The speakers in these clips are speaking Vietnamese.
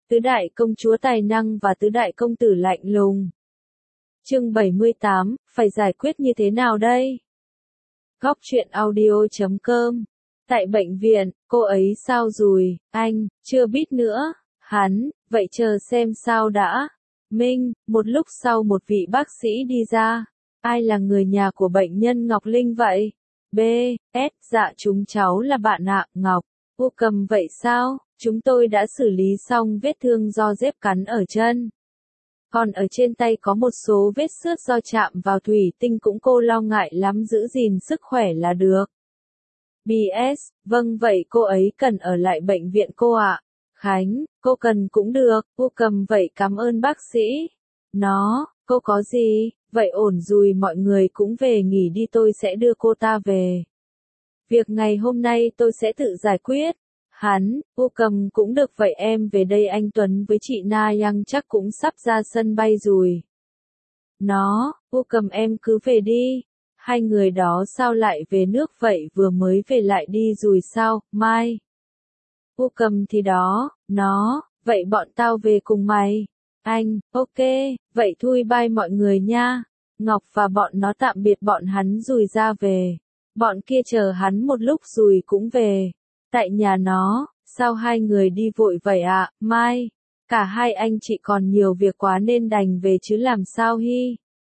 Tứ đại công chúa tài năng và tứ đại công tử lạnh lùng. Chương 78, phải giải quyết như thế nào đây? Góc truyện audio.com. Tại bệnh viện, cô ấy sao rồi, anh, chưa biết nữa, hắn, vậy chờ xem sao đã. Minh, một lúc sau một vị bác sĩ đi ra. Ai là người nhà của bệnh nhân Ngọc Linh vậy? B, S, dạ chúng cháu là bạn ạ, Ngọc. Cô cầm vậy sao? Chúng tôi đã xử lý xong vết thương do dép cắn ở chân. Còn ở trên tay có một số vết xước do chạm vào thủy tinh cũng cô lo ngại lắm giữ gìn sức khỏe là được. BS, vâng vậy cô ấy cần ở lại bệnh viện cô ạ. Khánh, cô cần cũng được, cô cầm vậy cảm ơn bác sĩ. Nó, cô có gì, vậy ổn rồi mọi người cũng về nghỉ đi tôi sẽ đưa cô ta về. Việc ngày hôm nay tôi sẽ tự giải quyết. Hắn, cô cầm cũng được vậy em về đây anh Tuấn với chị Na Yang chắc cũng sắp ra sân bay rồi. Nó, cô cầm em cứ về đi. Hai người đó sao lại về nước vậy vừa mới về lại đi rồi sao, Mai? Cô cầm thì đó, nó, vậy bọn tao về cùng mày. Anh, ok, vậy thui bye mọi người nha. Ngọc và bọn nó tạm biệt bọn hắn rồi ra về. Bọn kia chờ hắn một lúc rồi cũng về. Tại nhà nó, sao hai người đi vội vậy ạ, Mai? Cả hai anh chị còn nhiều việc quá nên đành về chứ làm sao hi?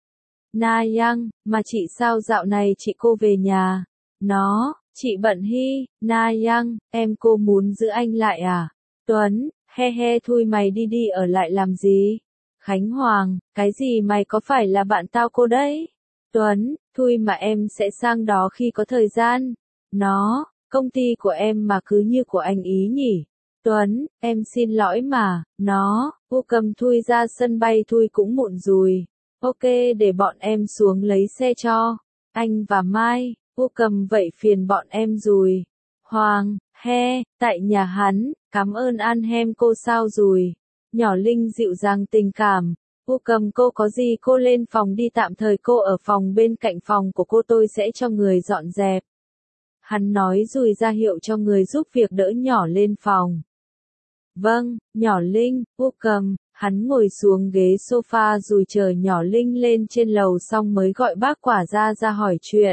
Na Yang, mà chị sao dạo này chị cô về nhà? Nó, chị bận hi, Na Yang, em cô muốn giữ anh lại à? Tuấn, he he thui mày đi đi ở lại làm gì? Khánh Hoàng, cái gì mày có phải là bạn tao cô đấy? Tuấn, thui mà em sẽ sang đó khi có thời gian. Nó, công ty của em mà cứ như của anh ý nhỉ? Tuấn, em xin lỗi mà, nó, cô cầm thui ra sân bay thui cũng muộn rồi. Ok để bọn em xuống lấy xe cho. Anh và Mai, cô cầm vậy phiền bọn em rồi. Hoàng, he, tại nhà hắn, cảm ơn an hem cô sao rồi. Nhỏ Linh dịu dàng tình cảm. Cô cầm cô có gì cô lên phòng đi tạm thời cô ở phòng bên cạnh phòng của cô tôi sẽ cho người dọn dẹp. Hắn nói rồi ra hiệu cho người giúp việc đỡ nhỏ lên phòng. Vâng, nhỏ Linh, cô cầm, hắn ngồi xuống ghế sofa rồi chờ nhỏ Linh lên trên lầu xong mới gọi bác quản gia ra hỏi chuyện.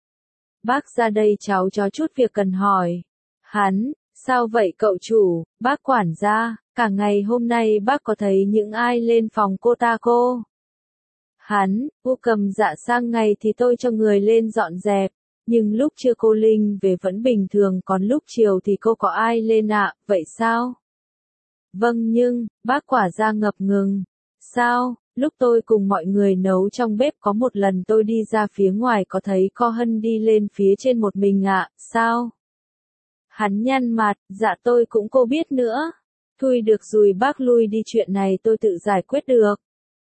Bác ra đây cháu có chút việc cần hỏi. Hắn, sao vậy cậu chủ, bác quản gia, cả ngày hôm nay bác có thấy những ai lên phòng cô ta cô? Hắn, cô cầm dạ sang ngày thì tôi cho người lên dọn dẹp. Nhưng lúc trưa cô Linh về vẫn bình thường còn lúc chiều thì cô có ai lên ạ, vậy sao? Vâng nhưng, bác quả gia ngập ngừng. Sao, lúc tôi cùng mọi người nấu trong bếp có một lần tôi đi ra phía ngoài có thấy Co Hân đi lên phía trên một mình ạ, sao? Hắn nhăn mặt, dạ tôi cũng cô biết nữa. Thôi được rồi bác lui đi chuyện này tôi tự giải quyết được.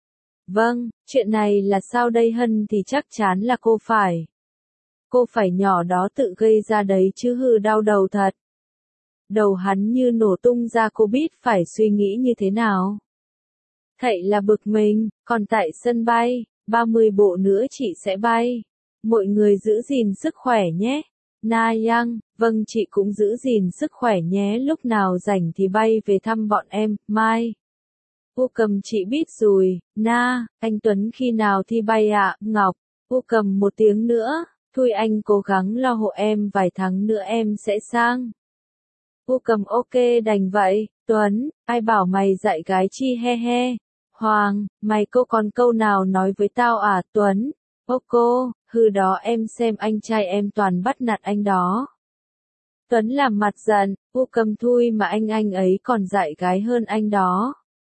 Vâng, chuyện này là sao đây Hân thì chắc chắn là cô phải. Cô phải nhỏ đó tự gây ra đấy chứ hư đau đầu thật. Đầu hắn như nổ tung ra cô biết phải suy nghĩ như thế nào. Thậy là bực mình, còn tại sân bay, 30 bộ nữa chị sẽ bay. Mọi người giữ gìn sức khỏe nhé. Na Yang, vâng chị cũng giữ gìn sức khỏe nhé lúc nào rảnh thì bay về thăm bọn em, Mai. Cô cầm chị biết rồi, Na, anh Tuấn khi nào thi bay ạ, Ngọc. Cô cầm một tiếng nữa. Thôi anh cố gắng lo hộ em vài tháng nữa em sẽ sang. Cô cầm ok đành vậy, Tuấn, ai bảo mày dạy gái chi he he. Hoàng, mày cô còn câu nào nói với tao à Tuấn? Ô cô, hư đó em xem anh trai em toàn bắt nạt anh đó. Tuấn làm mặt giận, cô cầm thui mà anh ấy còn dạy gái hơn anh đó.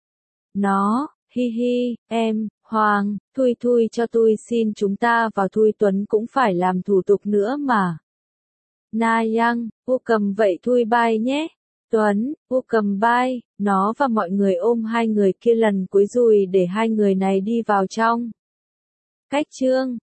Nó, hi hi, em, Hoàng, thui cho tôi xin chúng ta vào thui Tuấn cũng phải làm thủ tục nữa mà. Na Yang, cô cầm vậy thui bye nhé. Tuấn, cô cầm bye, nó và mọi người ôm hai người kia lần cuối rồi để hai người này đi vào trong. Cách chương.